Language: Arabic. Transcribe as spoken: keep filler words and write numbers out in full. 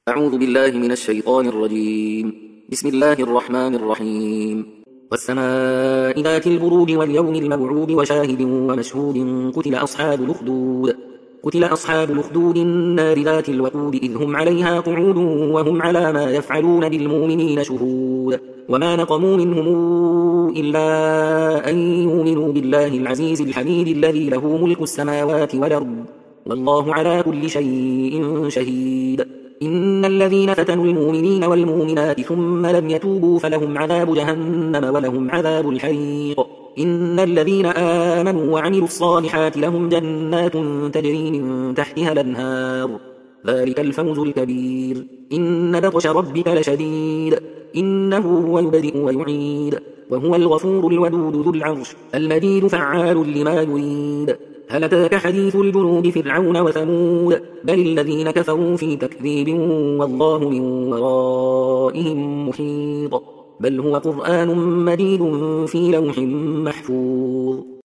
أعوذ بالله من الشيطان الرجيم. بسم الله الرحمن الرحيم. والسماء ذات البروج واليوم الموعود وشاهد ومشهود. قتل أصحاب الأخدود قتل أصحاب الأخدود النار ذات الوقود إذ هم عليها قعود وهم على ما يفعلون بالمؤمنين شهود. وما نقموا منهم إلا أن يؤمنوا بالله العزيز الحميد الذي له ملك السماوات والأرض والله على كل شيء شهيد. إن الذين فتنوا المؤمنين والمؤمنات ثم لم يتوبوا فلهم عذاب جهنم ولهم عذاب الحريق. إن الذين آمنوا وعملوا الصالحات لهم جنات تجري من تحتها الأنهار ذلك الفوز الكبير. إن بطش ربك لشديد إنه هو يبدئ ويعيد وهو الغفور الودود ذو العرش المجيد فعال لما يريد. هل أتاك حديث الجنود فرعون وثمود بل الذين كفروا في تكذيب والله من ورائهم محيط بل هو قرآن مجيد في لوح محفوظ.